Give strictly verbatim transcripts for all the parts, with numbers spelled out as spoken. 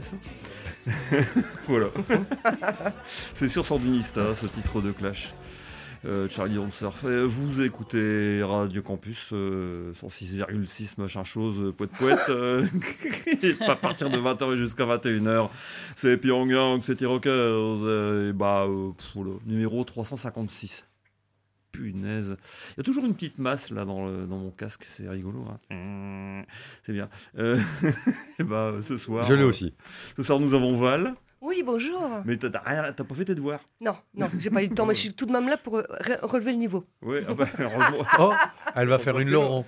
ça. Voilà. C'est sur Sandinista, ce titre de Clash. Euh, Charlie on Surf. Euh, vous écoutez Radio Campus euh, cent six virgule six machin chose, euh, poète poète. Euh, à partir de vingt heures jusqu'à vingt et une heures. C'est Pyongyang, c'est T-Rockers. Euh, et bah, euh, pff, le numéro trois cent cinquante-six. Punaise. Il y a toujours une petite masse là dans, le, dans mon casque, c'est rigolo. Hein. C'est bien. Euh, et bah, ce soir. Je l'ai euh, aussi. Ce soir, nous avons Val. Oui, bonjour. Mais t'as, t'as, rien, t'as pas fait tes devoirs. Non, non, j'ai pas eu le temps, mais je suis tout de même là pour re- relever le niveau. Oui, ah bah, heureusement. Oh, elle va faire une Laurent.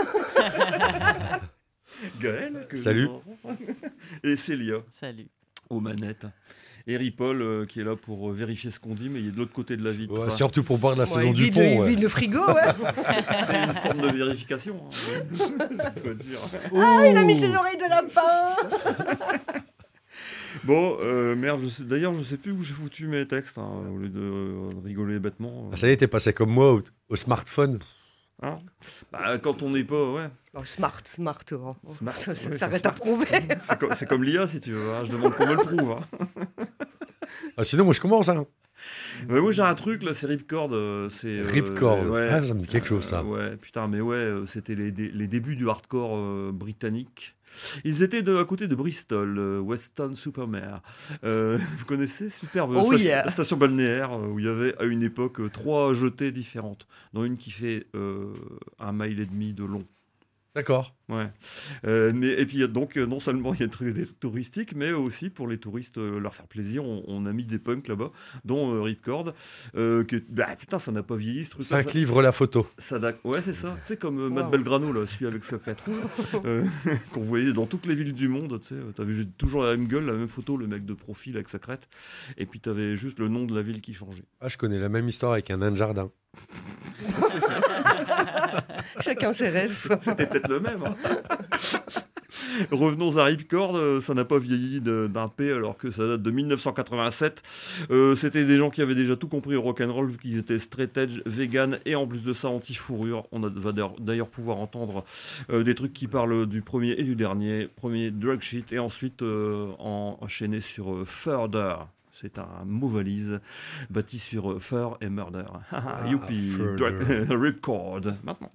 Gaël. Que Salut. Et Célia. Salut. Aux manettes. Et Ripoll euh, qui est là pour euh, vérifier ce qu'on dit, mais il est de l'autre côté de la vitre. Ouais, surtout pour boire de la Ouais, saison il du vide pont. le, il Ouais. vide le frigo, ouais. C'est une forme de vérification. Hein. Je dois dire. Ah, il a mis ses oreilles de lapin. Bon, euh, merde, je sais, d'ailleurs, je sais plus où j'ai foutu mes textes, hein, au lieu de euh, rigoler bêtement. Ah, ça y est, t'es passé comme moi au, au smartphone. Hein bah, quand on n'est pas, ouais. Oh, smart, smart. Oh. Smart, Ça, ça, ouais, ça c'est reste smart. à prouver. C'est, co- c'est comme l'I A, si tu veux. Hein. Je demande qu'on me le prouve. Hein. Ah, sinon, moi, je commence. Hein. Mais oui, j'ai un truc, là, c'est Ripcord. Euh, c'est, euh, Ripcord. ouais. Ah, ça me dit quelque chose, ça. Euh, ouais, putain, mais ouais, euh, c'était les, dé- les débuts du hardcore euh, britannique. Ils étaient de, à côté de Bristol, euh, Weston-super-Mare. Euh, vous connaissez superbe Oh station, yeah. station balnéaire euh, où il y avait à une époque euh, trois jetées différentes, dont une qui fait euh, un mile et demi de long. D'accord. Ouais. Euh, mais, et puis donc, euh, non seulement il y a des trucs des- touristiques, mais aussi pour les touristes, euh, leur faire plaisir, on, on a mis des punks là-bas, dont euh, Ripcord. Euh, que, bah, putain, ça n'a pas vieilli ce truc. Cinq ça, livres la photo. ça date- Ouais, c'est ça. Tu sais, comme euh, Matt Wow. Belgrano, là, celui avec sa crête rouge, euh, qu'on voyait dans toutes les villes du monde. Tu sais, t'avais juste toujours la même gueule, la même photo, le mec de profil avec sa crête. Et puis t'avais juste le nom de la ville qui changeait. Ah, je connais la même histoire avec un nain de jardin. C'est ça. Chacun ses rêves. C'était peut-être le même. Hein. Revenons à Ripcord, euh, ça n'a pas vieilli de- d'un P alors que ça date de mille neuf cent quatre-vingt-sept. Euh, c'était des gens qui avaient déjà tout compris au rock'n'roll vu qu'ils étaient straight edge, vegan et en plus de ça anti-fourrure. On a- va d'ailleurs- d'ailleurs pouvoir entendre euh, des trucs qui parlent du premier et du dernier. Premier drug shit et ensuite euh, en, enchaîné sur euh, Further. C'est un mot valise bâti sur euh, Fur et Murder. Ah, Youpi, Further. drug- Ripcord. Maintenant.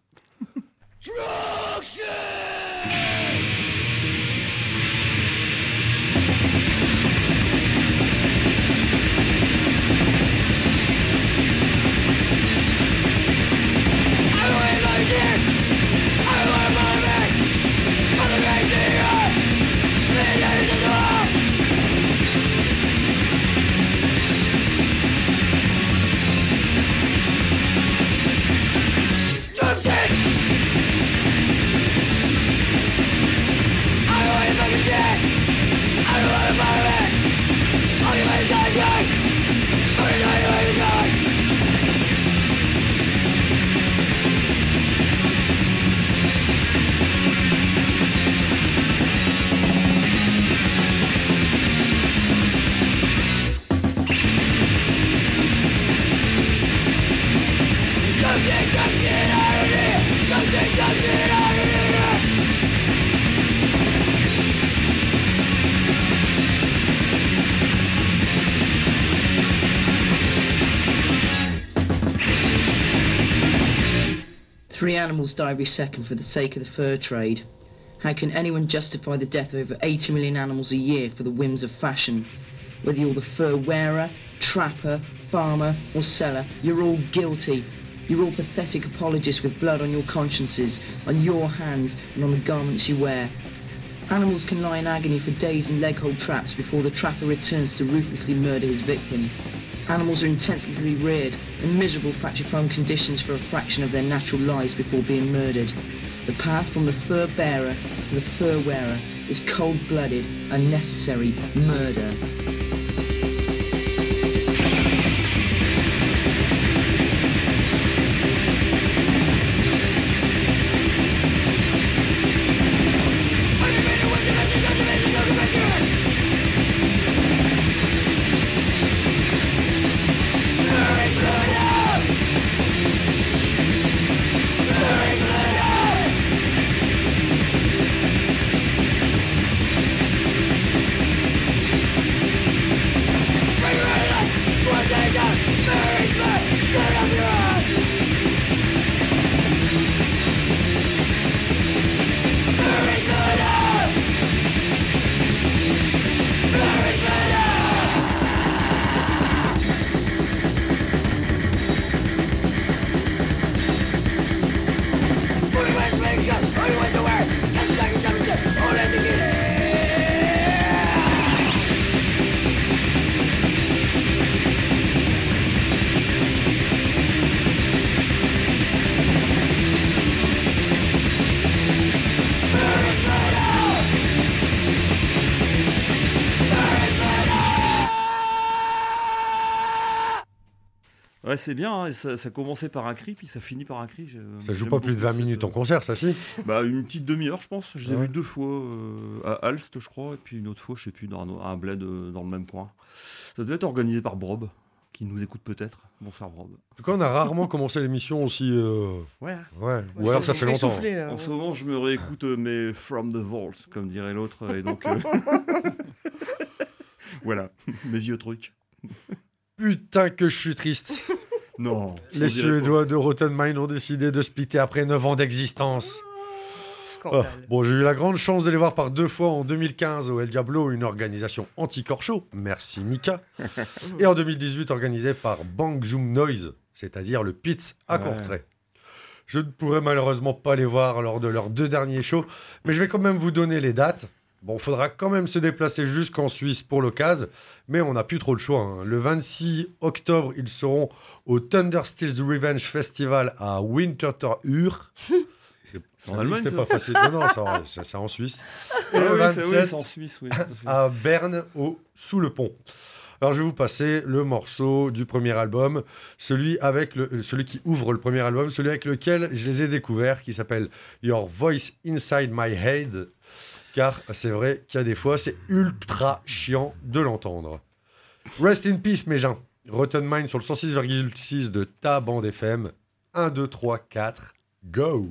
Three animals die every second for the sake of the fur trade. How can anyone justify the death of over eighty million animals a year for the whims of fashion? Whether you're the fur wearer, trapper, farmer or seller, you're all guilty. You're all pathetic apologists with blood on your consciences, on your hands and on the garments you wear. Animals can lie in agony for days in leg-hold traps before the trapper returns to ruthlessly murder his victim. Animals are intensively reared in miserable factory farm conditions for a fraction of their natural lives before being murdered. The path from the fur bearer to the fur wearer is cold-blooded, unnecessary murder. Ouais, c'est bien, hein, ça, ça commençait par un cri, puis ça finit par un cri. j'ai- Ça joue j'aime pas plus de beaucoup vingt cette- minutes en concert, ça si. Bah, une petite demi-heure, je pense. Je les ai Ouais. vus deux fois euh, à Alst, je crois, et puis une autre fois, je sais plus, dans un, un bled euh, dans le même coin. Ça devait être organisé par Brob, qui nous écoute peut-être. Bonsoir, Brob. En tout cas, on a rarement commencé l'émission aussi. euh, Ouais. Ouais. Ou alors ça fait longtemps. Souffler, là. En ce moment, je me réécoute euh, mes From the Vault, comme dirait l'autre, et donc. euh, voilà, mes vieux trucs. Putain que je suis triste. Non. Les Suédois de Rotten Mind ont décidé de splitter après neuf ans d'existence. Scandale. Ah, bon, j'ai eu la grande chance de les voir par deux fois en deux mille quinze au El Diablo, une organisation anti-corcho, merci Mika, et en deux mille dix-huit organisée par Bang Zoom Noise, c'est-à-dire le Pitts à Ouais. Courtrai. Je ne pourrai malheureusement pas les voir lors de leurs deux derniers shows, mais je vais quand même vous donner les dates. Bon, il faudra quand même se déplacer jusqu'en Suisse pour l'occasion, mais on n'a plus trop le choix, hein. Le vingt-six octobre, ils seront au Thunder Steel's Revenge Festival à Winterthur. C'est en Allemagne, C'était ça pas facile. Non, non, c'est en, c'est- c'est en Suisse. Et Ah le oui, c'est- oui, vingt-sept c'est en Suisse, oui. tout à fait. à Berne, au Sous le Pont. Alors, je vais vous passer le morceau du premier album, celui, avec le, celui qui ouvre le premier album, celui avec lequel je les ai découverts, qui s'appelle Your Voice Inside My Head. Car c'est vrai qu'il y a des fois, c'est ultra chiant de l'entendre. Rest in peace, mes gens. Rotten Mind sur le cent six virgule six de ta bande F M. un, deux, trois, quatre, go!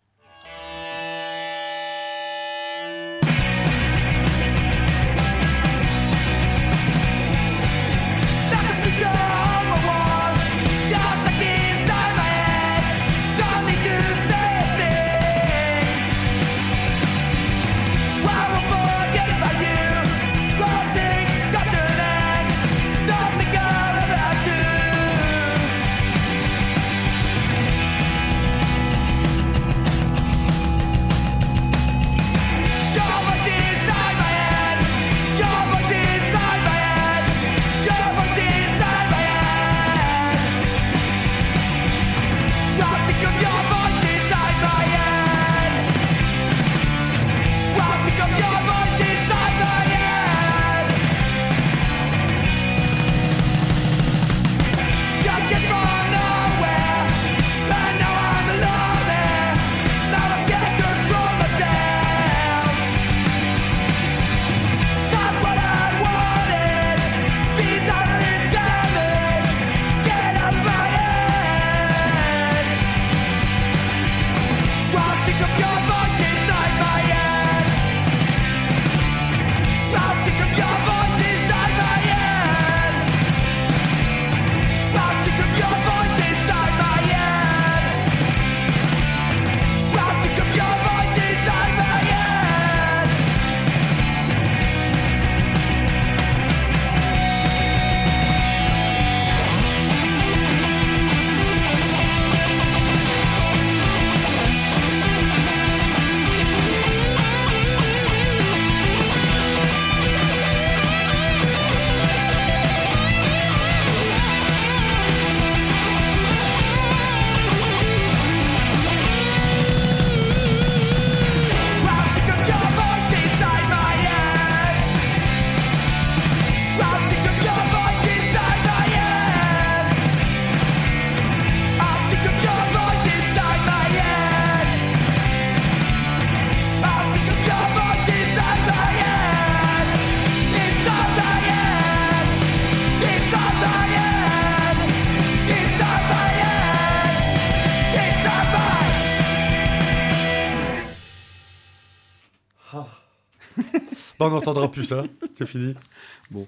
Bah, on n'entendra plus ça, c'est fini. Bon.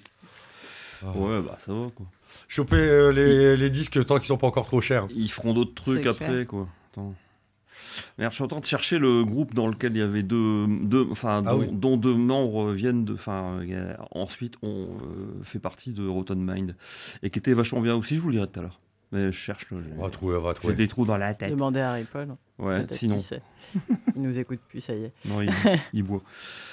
Ah. Ouais, bah ça va, quoi. Choper euh, les, les disques tant qu'ils sont pas encore trop chers. Ils feront d'autres trucs C'est après, clair. quoi. Attends. Merde, je suis en train de chercher le groupe dans lequel il y avait deux, deux enfin, Ah dont, oui. dont deux membres viennent de, enfin, euh, ensuite ont euh, fait partie de Rotten Mind et qui était vachement bien aussi. Je vous le dirai tout à l'heure. Mais je cherche là. On va trouver, on va J'ai trouver. des trous dans la tête. Demandez à Harry-Paul. Ouais, Peut-être sinon, qui sait. Il nous écoute plus, ça y est. non, il, il boit.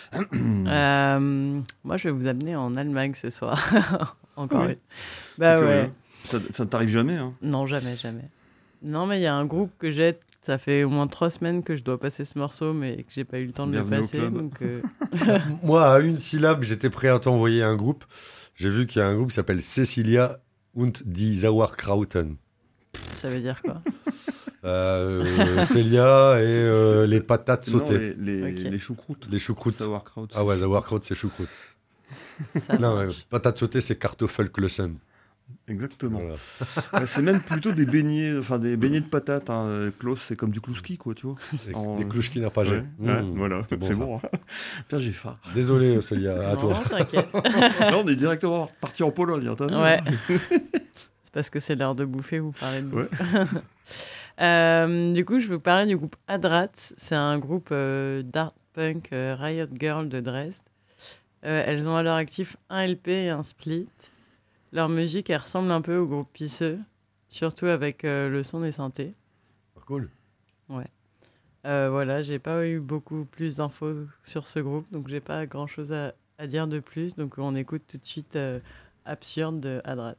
Euh, moi, je vais vous amener en Allemagne ce soir. Encore Ouais. une. Bah Donc, ouais. euh, ça, ça ne t'arrive jamais, hein. Non, jamais, jamais. Non, mais il y a un groupe que j'ai. Ça fait au moins trois semaines que je dois passer ce morceau, mais que j'ai pas eu le temps de Bienvenue le au passer. club. Donc, euh, Moi, à une syllabe, j'étais prêt à t'envoyer un groupe. J'ai vu qu'il y a un groupe qui s'appelle Cecilia und die Sauerkrauten. Ça veut dire quoi? euh, Célia et euh, les patates Non, sautées. les, les, Ok. les choucroutes. Les choucroutes. Sauerkraut. Ah ouais, Sauerkraut, c'est choucroute. Ça Non, ouais, marche. patates sautées, c'est Kartoffelklößen. Exactement. Voilà. Ouais, c'est même plutôt des beignets, enfin des beignets de patates. Hein. Klaus, c'est comme du klouski, quoi, tu vois. Des, En- des clouchkis narpagés. Ouais, ouais, Mmh, voilà, c'est bon, c'est ça. bon. Hein. Putain, j'ai faim. Désolé, Célia, à Non, toi. t'inquiète. Là, on est directement parti en Pologne, hein, t'as vu? Ouais. C'est parce que c'est l'heure de bouffer, vous parlez de bouffe. Ouais. Euh, du coup, je vais vous parler du groupe Adrat. C'est un groupe euh, d'art punk euh, Riot Girl de Dresde. Euh, elles ont à leur actif un L P et un split. Leur musique, elle ressemble un peu au groupe Pisseux, surtout avec euh, le son des synthés. Cool. Euh, voilà, j'ai pas eu beaucoup plus d'infos sur ce groupe, donc j'ai pas grand chose à, à dire de plus. Donc on écoute tout de suite euh, Absurde de Adrat.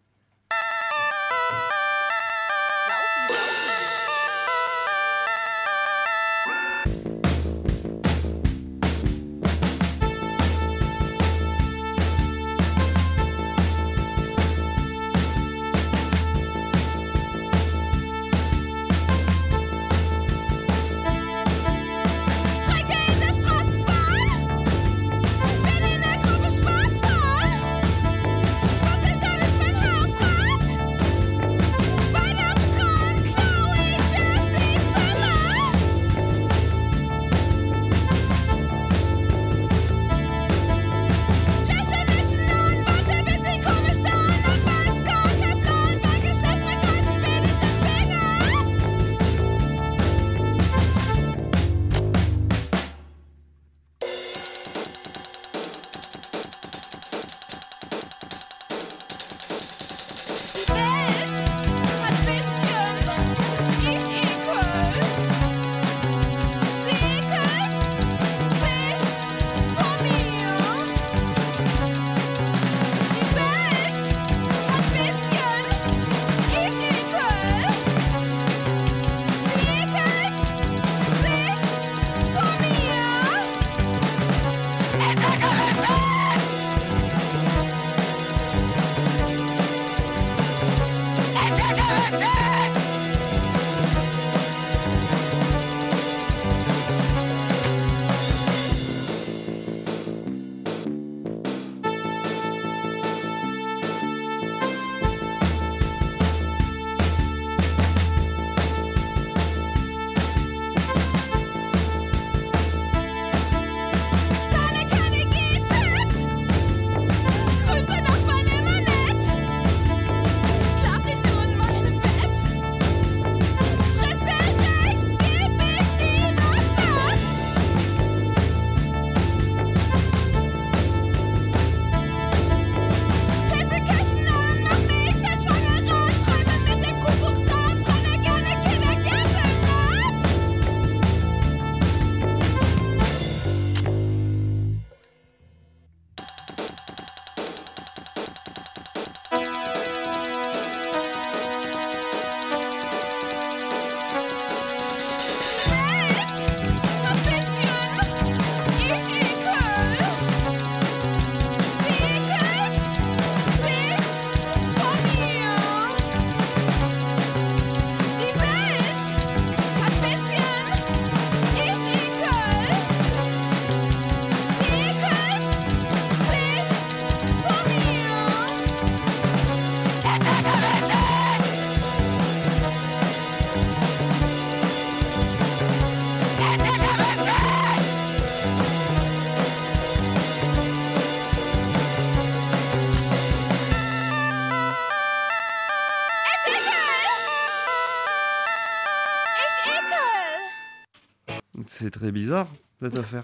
C'est très bizarre cette affaire.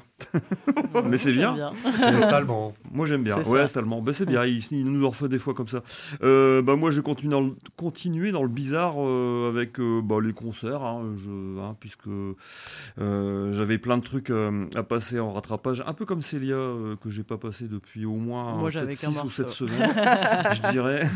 Mais c'est J'aime bien. C'est l'Est allemand. Moi j'aime bien. C'est Ouais, ça. c'est allemand. Ben, c'est bien. Il, il nous en refait des fois comme ça. Euh, bah, moi je vais continuer dans le, continuer dans le bizarre euh, avec euh, bah, les concerts, hein, je, hein, puisque euh, j'avais plein de trucs euh, à passer en rattrapage, un peu comme Célia euh, que j'ai pas passé depuis au moins Moi, euh, j'avais peut-être qu'un six ou morceau. sept semaines, je dirais.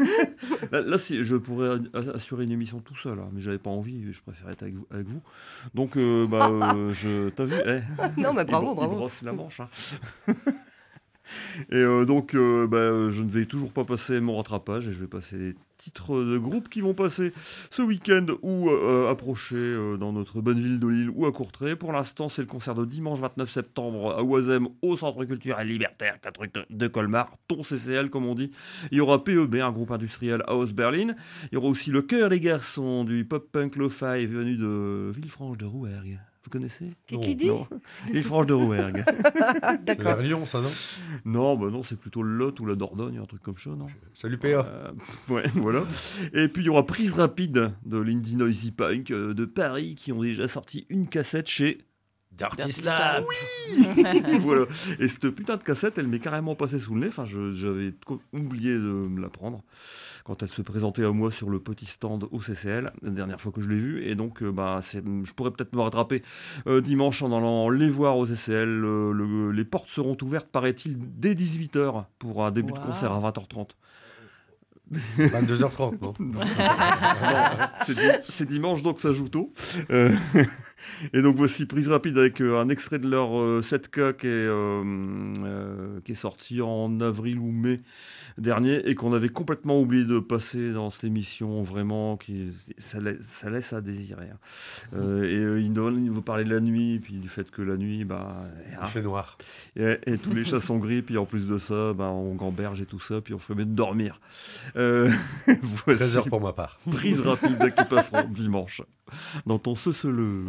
Là, là si, je pourrais assurer une émission tout seul, hein, mais j'avais pas envie. Je préférais être avec vous. Avec vous. Donc euh, bah, euh, je, t'as vu eh Non, mais bravo, il, bro- bravo. Il brosse la manche. Hein. Et euh, donc, euh, bah, je ne vais toujours pas passer mon rattrapage et je vais passer titres de groupes qui vont passer ce week-end ou euh, approcher euh, dans notre bonne ville de Lille ou à Courtrai. Pour l'instant, c'est le concert de dimanche vingt-neuf septembre à Oisem au Centre culturel Libertaire, un truc de Colmar, ton C C L comme on dit. Il y aura P E B, un groupe industriel House Berlin. Il y aura aussi le Chœur des Garçons du pop-punk lo-fi venu de Villefranche de Rouergue. Vous connaissez? Qui, qui dit? Villefranche de Rouergue. C'est vers Lyon, ça, non? Non, bah non, c'est plutôt le Lot ou la Dordogne, un truc comme ça, non? Salut P A. Euh, ouais, voilà. Et puis il y aura Prise Rapide de l'Indie Noisy Punk euh, de Paris qui ont déjà sorti une cassette chez D'Artislab. voilà. Et cette putain de cassette, elle m'est carrément passée sous le nez. Enfin, je, j'avais co- oublié de me la prendre quand elle se présentait à moi sur le petit stand au C C L, la dernière fois que je l'ai vue. Et donc, euh, bah, c'est, je pourrais peut-être me rattraper euh, dimanche en allant les voir au C C L. Euh, le, les portes seront ouvertes, paraît-il, dès dix-huit heures pour un début Wow. de concert à vingt heures trente. vingt-deux heures trente, non? Non, c'est, di- c'est dimanche, donc ça joue tôt. Euh, et donc voici Prise Rapide avec euh, un extrait de leur euh, sept K qui est, euh, euh, qui est sorti en avril ou mai dernier et qu'on avait complètement oublié de passer dans cette émission. Vraiment, qui, ça, laisse, ça laisse à désirer. Hein. Euh, et euh, il, nous, il nous parler de la nuit, et puis du fait que la nuit, bah, Il fait noir. et, et tous les chats sont gris, puis en plus de ça, bah, on gamberge et tout ça, puis on fait même dormir. Euh, voici treize heures pour ma part. Prise Rapide qui passeront dimanche dans ton ce-ce-le.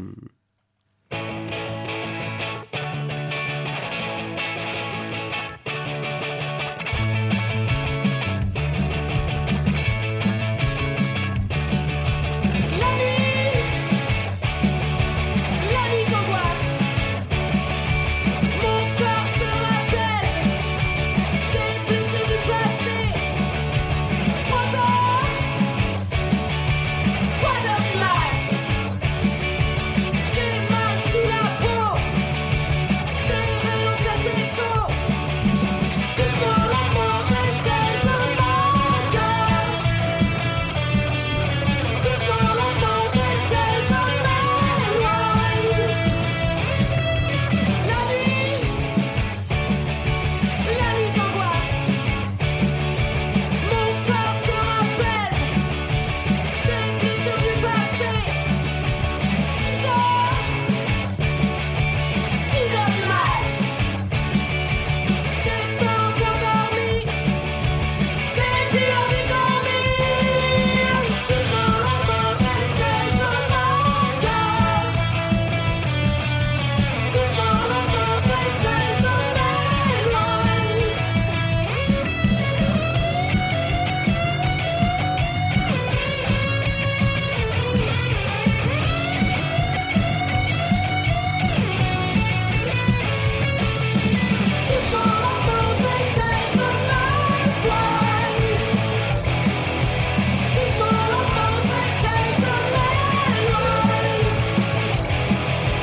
La nuit, la nuit j'angoisse. Mon corps se rappelle des blessures du passé. Trois heures, trois heures du mat. J'ai mal sous la peau, serré dans cet écho. Tout sur la mort, j'essaie, je m'agace. Tout sur la mort, j'essaie, je m'éloigne. La nuit, la nuit j'angoisse. Mon corps se rappelle des blessures du passé. Six heures, six heures du mat. J'ai pas encore dormi. J'ai plus envie de dormir. Tout sur la mort, j'essaie, je m'agace. Tout sur la mort, j'essaie, je m'éloigne. Tout sur la mort, j'essaie, je m'éloigne. Tout sur la mort, j'essaie, je m'éloigne.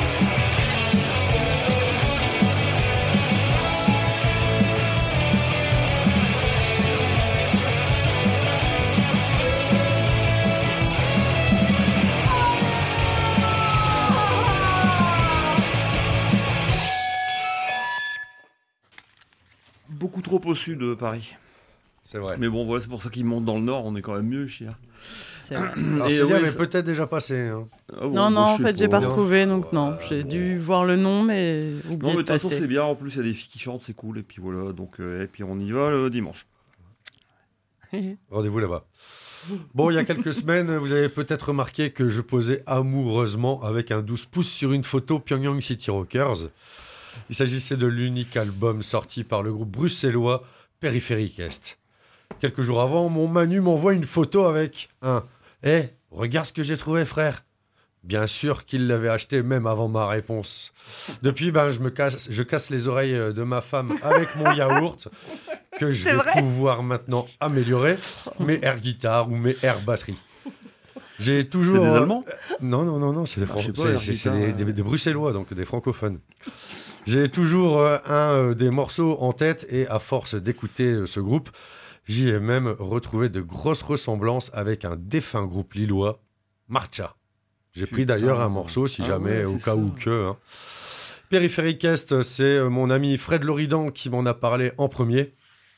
Beaucoup trop au sud de Paris. C'est vrai. Mais bon, voilà, c'est pour ça qu'ils montent dans le nord, on est quand même mieux, chier. C'est vrai. Alors, Et c'est oui, bien, mais ça- peut-être déjà passé. Hein. Ah bon, Non, non, moi, en je sais fait, j'ai pas pas. retrouvé, donc non. Ouais, J'ai bon. dû voir le nom, mais oublié Non, mais de de toute façon, passer. c'est bien. En plus, il y a des filles qui chantent, c'est cool. Et puis voilà, donc, euh, et puis on y va le dimanche. Rendez-vous là-bas. Bon, il y a quelques semaines, vous avez peut-être remarqué que je posais amoureusement avec un douze pouces sur une photo Pyongyang City Rockers. Il s'agissait de l'unique album sorti par le groupe bruxellois Périphérique Est. Quelques jours avant, mon Manu m'envoie une photo avec un « Eh, regarde ce que j'ai trouvé, frère !» Bien sûr qu'il l'avait acheté même avant ma réponse. Depuis, ben, je, me casse, je casse les oreilles de ma femme avec mon yaourt que je C'est vais vrai pouvoir maintenant améliorer mes air guitares ou mes air batteries. J'ai toujours. C'est des euh, Allemands Non, non, non, non, c'est des, Ah, Fran- je sais pas, c'est- air c'est- c'est guitare, des, euh. des- des Bruxellois, donc des francophones. J'ai toujours euh, un euh, des morceaux en tête et à force d'écouter euh, ce groupe, j'y ai même retrouvé de grosses ressemblances avec un défunt groupe lillois, Marcha. J'ai pris Putain. d'ailleurs un morceau, si Ah jamais, ouais, au c'est cas ça. où que. hein. Périphérique Est, c'est euh, mon ami Fred Loridan qui m'en a parlé en premier. Quoi ?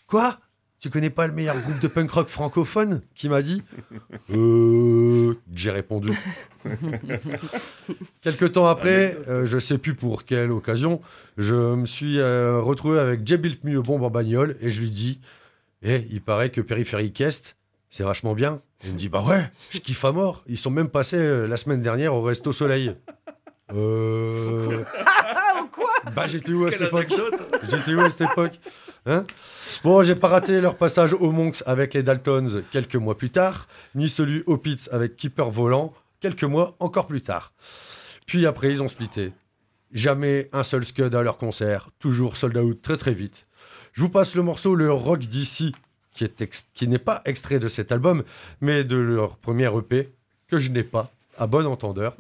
tu connais pas le meilleur groupe de punk rock francophone? Qui m'a dit. Euh. J'ai répondu. Quelque temps après, euh, je sais plus pour quelle occasion, je me suis euh, retrouvé avec J Built Me Bombe en bagnole et je lui dis eh, il paraît que Périphérique Est, c'est vachement bien. Et il me dit bah ouais, je kiffe à mort. Ils sont même passés euh, la semaine dernière au Resto Soleil. Euh. Ah, ou quoi? Bah j'étais où à cette Quelle époque? anecdote. J'étais où à cette époque? Hein? Bon, j'ai pas raté leur passage au Monks avec les Daltons quelques mois plus tard, ni celui au Pitts avec Keeper Volant quelques mois encore plus tard. Puis après, ils ont splitté. Jamais un seul scud à leur concert, toujours sold out très très vite. Je vous passe le morceau Le Rock d'ici, qui est ex- qui n'est pas extrait de cet album, mais de leur premier E P, que je n'ai pas, à bon entendeur.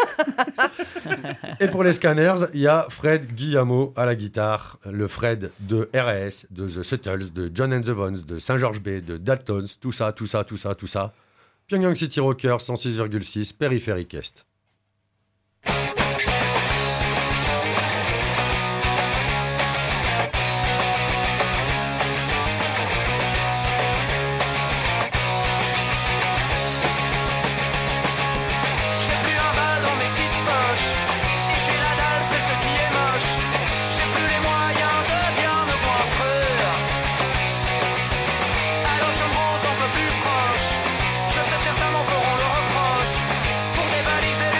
Et pour les Scanners, il y a Fred Guillamot à la guitare, le Fred de R A S, de The Suttles, de John and the Vons, de Saint-Georges Bay, de Daltons, tout ça, tout ça, tout ça, tout ça. Pyongyang City Rockers, cent six virgule six, Périphérique Est. J'ai plus un bal dans mes petites poches. Et j'ai la dalle, c'est ce qui est moche. J'ai plus les moyens de bien me coiffeur. Alors je monte un peu plus proche. Je sais certains m'en feront le reproche. Pour dévaliser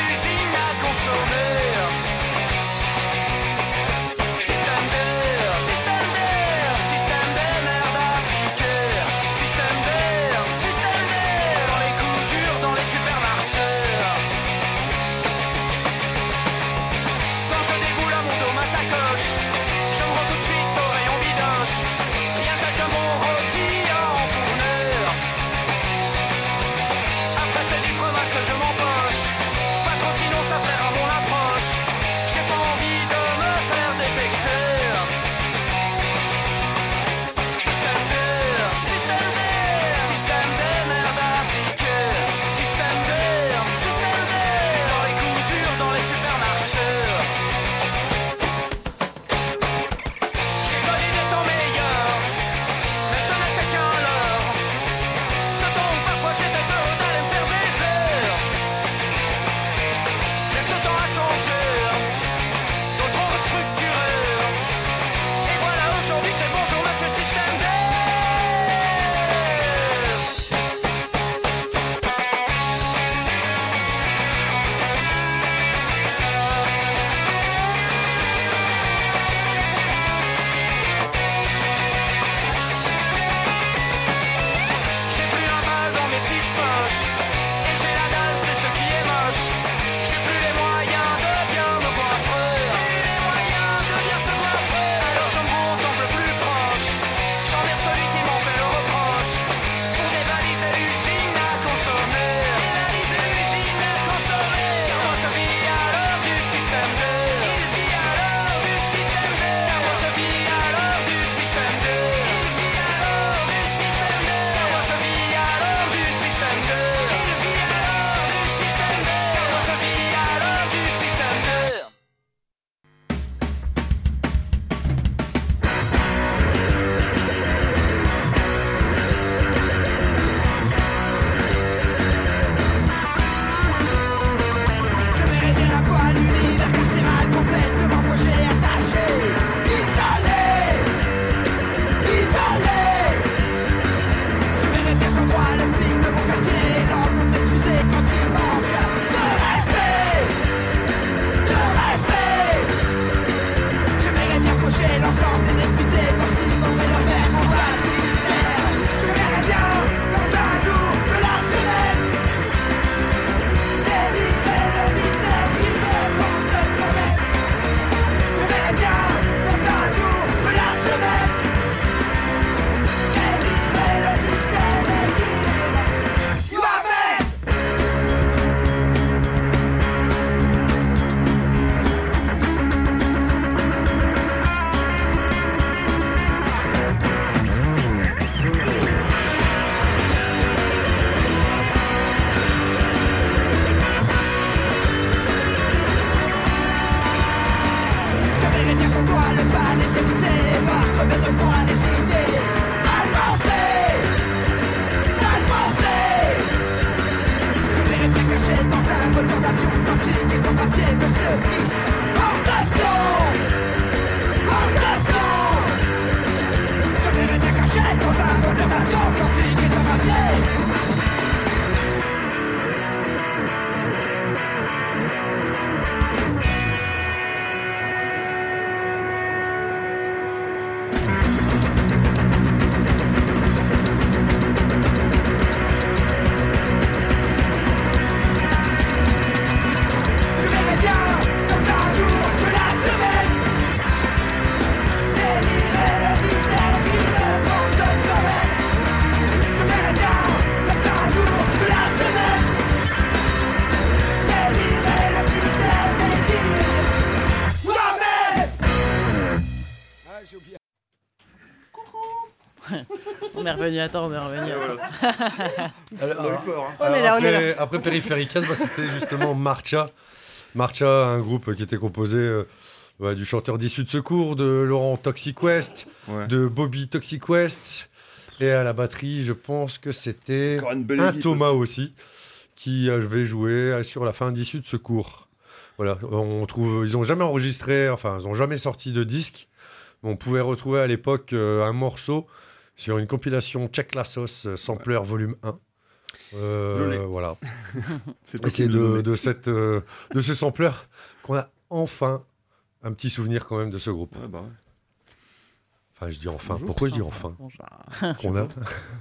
On est revenu à temps, on est revenu à temps. Alors, On a eu peur, hein. On est là, on est après, après Périphéricas, bah, c'était justement Marcha. Marcha, un groupe qui était composé euh, ouais, du chanteur d'Issue de Secours, de Laurent Toxic West, Ouais. de Bobby Toxic West. Et à la batterie, je pense que c'était Encore une belle un équipe, Thomas aussi, qui avait joué sur la fin d'Issue de Secours. Voilà, on trouve, ils n'ont jamais enregistré, enfin, ils n'ont jamais sorti de disque. On pouvait retrouver à l'époque euh, un morceau sur une compilation Check la sauce, euh, Sampler volume un. Euh, Je l'ai. Voilà. C'est Et toi qui c'est me l'as de, donné. de, cette, euh, de ce sampler qu'on a enfin un petit souvenir quand même de ce groupe. Ouais, bah ouais. Enfin, je dis enfin. Bonjour. Pourquoi je dis enfin Bonjour. qu'on a...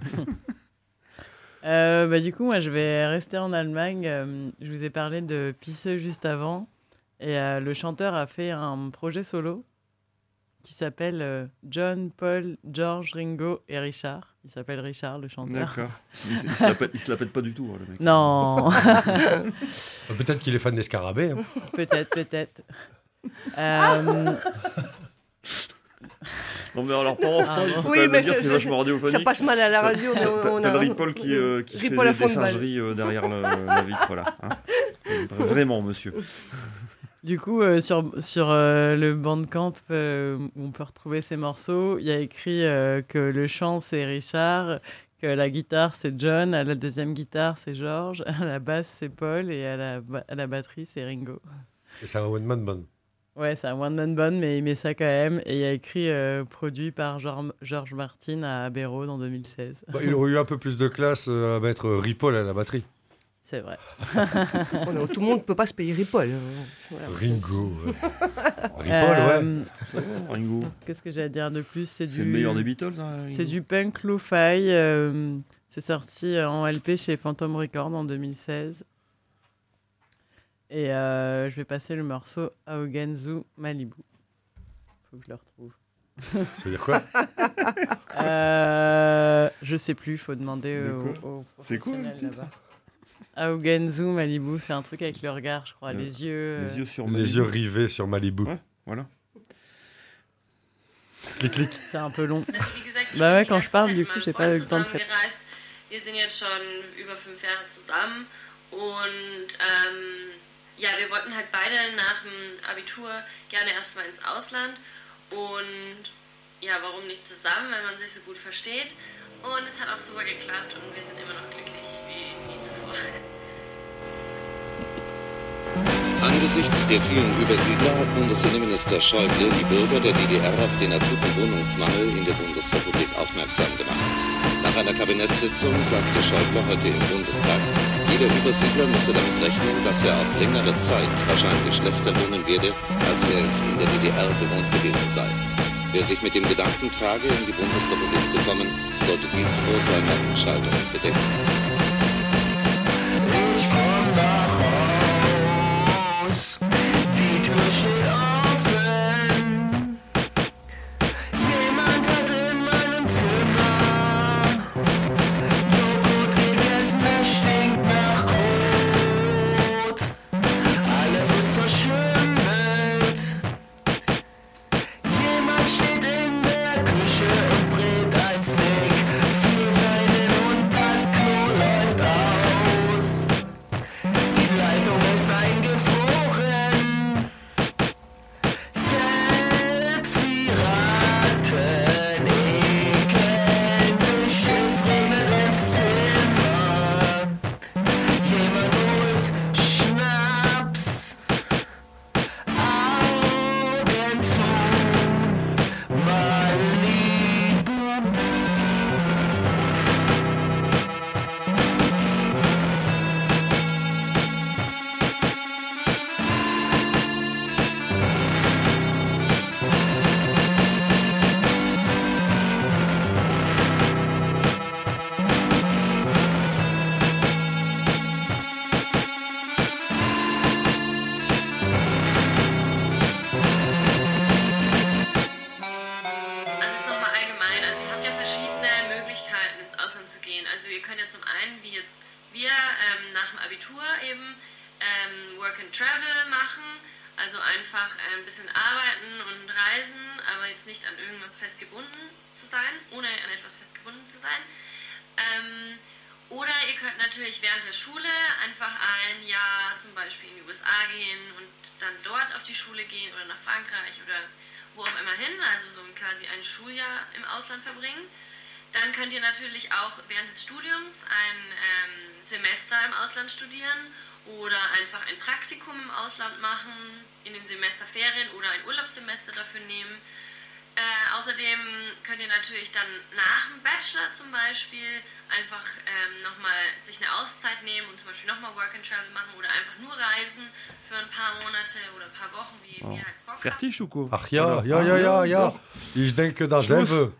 Euh, bah, du coup, moi, je vais rester en Allemagne. Euh, je vous ai parlé de Pisseux juste avant. Et euh, le chanteur a fait un projet solo qui s'appelle euh, John, Paul, George, Ringo et Richard. Il s'appelle Richard, le chanteur. D'accord. Il, s- il se la pète, il se la pète pas du tout, hein, le mec. Non, Peut-être qu'il est fan des scarabées. hein. peut-être, peut-être. Euh, Non, mais alors pendant ce Ah, temps, il bon. faut Oui, quand même mais le dire, c'est- c'est c'est- vachement radiophonique. Ça passe mal à la radio, mais on, T'as on t'as a... le Ripoll qui, euh, qui fait Ripoll à des, fond des de balle. singeries euh, derrière le- la vitre, voilà. hein. Vraiment, monsieur. Du coup, euh, sur, sur euh, le Bandcamp euh, où on peut retrouver ces morceaux, il y a écrit euh, que le chant c'est Richard, que la guitare c'est John, à la deuxième guitare c'est George, à la basse c'est Paul et à la, ba- à la batterie c'est Ringo. Et c'est un one man band. Ouais, c'est un one man band, mais il met ça quand même. Et il y a écrit euh, produit par George, George Martin à Abbey Road en deux mille seize. Bah, il aurait eu un peu plus de classe euh, à mettre Ripoll à la batterie. C'est vrai. On- Tout le monde ne peut pas se payer Ripoll. hein. Voilà. Ringo. ouais. Ripoll, ouais. Euh, C'est bon, Ringo. Qu'est-ce que j'ai à dire de plus? C'est C'est du... le meilleur des Beatles, hein, Ringo. C'est du punk lo-fi. euh, c'est sorti en L P chez Phantom Records en deux mille seize. Et euh, je vais passer le morceau Aoganzu Malibu. Faut que je le retrouve. Ça veut dire quoi? Euh, je sais plus, faut demander De au, quoi au C'est quoi, le professionnel titre là-bas. Aoganzu Malibu, c'est un truc avec le regard, je crois, Euh, les yeux. Les euh, yeux sur Les Malibu. yeux rivés sur Malibu. Ouais. Voilà. Clic, clic. C'est un peu long. Also wie gesagt, ich Bah ouais, bin quand die je parle, ganze du Zeit coup, mit j'ai meinem pas eu le Freund temps de pré- zusammengereist. Wir sind jetzt schon über fünf Jahre zusammen und ähm, ja, wir wollten halt beide nach dem Abitur gerne erstmal ins Ausland und ja, warum nicht zusammen, wenn man sich so gut versteht, und es hat auch super geklappt und wir sind immer noch glücklich wie nie zuvor. Angesichts der vielen Übersiedler hat nun das Innenminister Schäuble die Bürger der D D R auf den akuten Wohnungsmangel in der Bundesrepublik aufmerksam gemacht. Nach einer Kabinettssitzung sagte Schäuble heute im Bundestag, jeder Übersiedler müsse damit rechnen, dass er auf längere Zeit wahrscheinlich schlechter wohnen werde, als er es in der D D R gewohnt gewesen sei. Wer sich mit dem Gedanken trage, in die Bundesrepublik zu kommen, sollte dies vor seiner Entscheidung bedenken. Work and Travel machen, also einfach ein bisschen arbeiten und reisen, aber aber jetzt nicht an irgendwas festgebunden zu sein, ohne an etwas festgebunden zu sein. Ähm, oder ihr könnt natürlich während der Schule einfach ein Jahr zum Beispiel in die U S A gehen und dann dort auf die Schule gehen oder nach Frankreich oder wo auch immer hin, also so quasi ein Schuljahr im Ausland verbringen. Dann könnt ihr natürlich auch während des Studiums ein ähm, Semester im Ausland studieren oder einfach ein Praktikum im Ausland machen, in den Semesterferien oder ein Urlaubssemester dafür nehmen. Äh, außerdem könnt ihr natürlich dann nach dem Bachelor zum Beispiel einfach ähm, nochmal sich eine Auszeit nehmen und zum Beispiel nochmal Work and Travel machen oder einfach nur reisen für ein paar Monate oder ein paar Wochen, wie Oh. ihr halt Bock habt. Fertig ou quoi? Ach ja, Oder- ja, Ah, ja, ja, ja. doch. Ich denke dasselbe.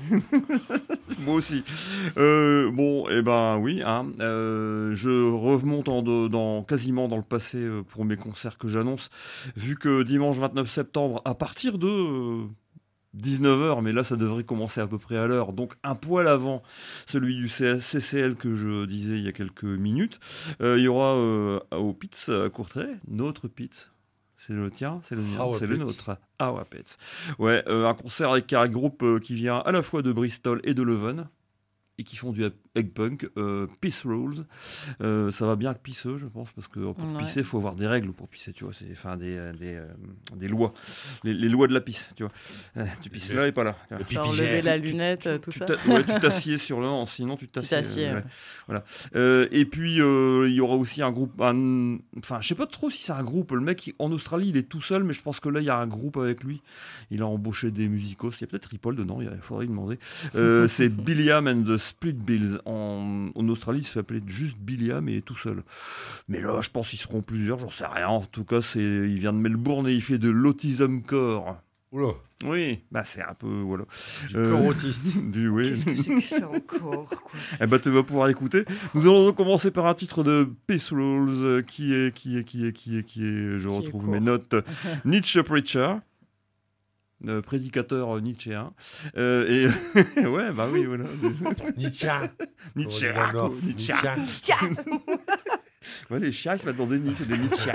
Moi aussi. Euh, bon, eh ben oui. Hein, euh, je remonte en de- dans, quasiment dans le passé euh, pour mes concerts que j'annonce. Vu que dimanche vingt-neuf septembre, à partir de euh, dix-neuf heures, mais là ça devrait commencer à peu près à l'heure, donc un poil avant celui du C C L que je disais il y a quelques minutes, euh, il y aura euh, au Pitts à Courtrai, notre Pitts. C'est le tien, c'est le mien, Our c'est le Pitts. nôtre. Our Pitts. Ouais, euh, un concert avec un groupe euh, qui vient à la fois de Bristol et de Leuven et qui font du egg punk, euh, Peace Rules. Euh, ça va bien avec pisseux, je pense, parce que pour Ouais. pisser, il faut avoir des règles pour pisser, tu vois, c'est enfin des euh, des, euh, des lois, les, les lois de la pisse, tu vois. Euh, tu pisses là et pas là. tu vois. Et Genre pipi lever gère. la Tu- lunette, euh, tout tu ça. t'a- ouais, tu t'assieds sur le non, sinon tu t'assieds. t'assieds, euh, ouais. Voilà. Euh, et puis euh, il y aura aussi un groupe, un- enfin je sais pas trop si c'est un groupe. Le mec il- en Australie il est tout seul, mais je pense que là il y a un groupe avec lui. Il a embauché des musicos. Il y a peut-être Ripoll dedans. Il faudrait lui demander. Euh, c'est Billiam and the Split Bills. En, en Australie il se fait appeler juste Billiam et tout seul. Mais là je pense qu'ils seront plusieurs. J'en sais rien. En tout cas c'est, il vient de Melbourne et il fait de l'autism core. Oula, Oui, bah c'est un peu voilà. du Euh, corps autiste. Du oui. Qu'est-ce que c'est que ça encore quoi. Eh ben, tu vas pouvoir écouter. Nous allons donc commencer par un titre de Peace Rules euh, qui est, qui est, qui est, qui est, qui est, je Qui est retrouve court. mes notes, Nietzsche Preacher, euh, prédicateur euh, nietzschéen. Euh, et ouais, bah oui, voilà. Nietzsche. Nietzsche, Oh, non, non. Nietzsche. Nietzsche. Ouais, les chiens, ils se mettent dans des nids, c'est des nids de chiens.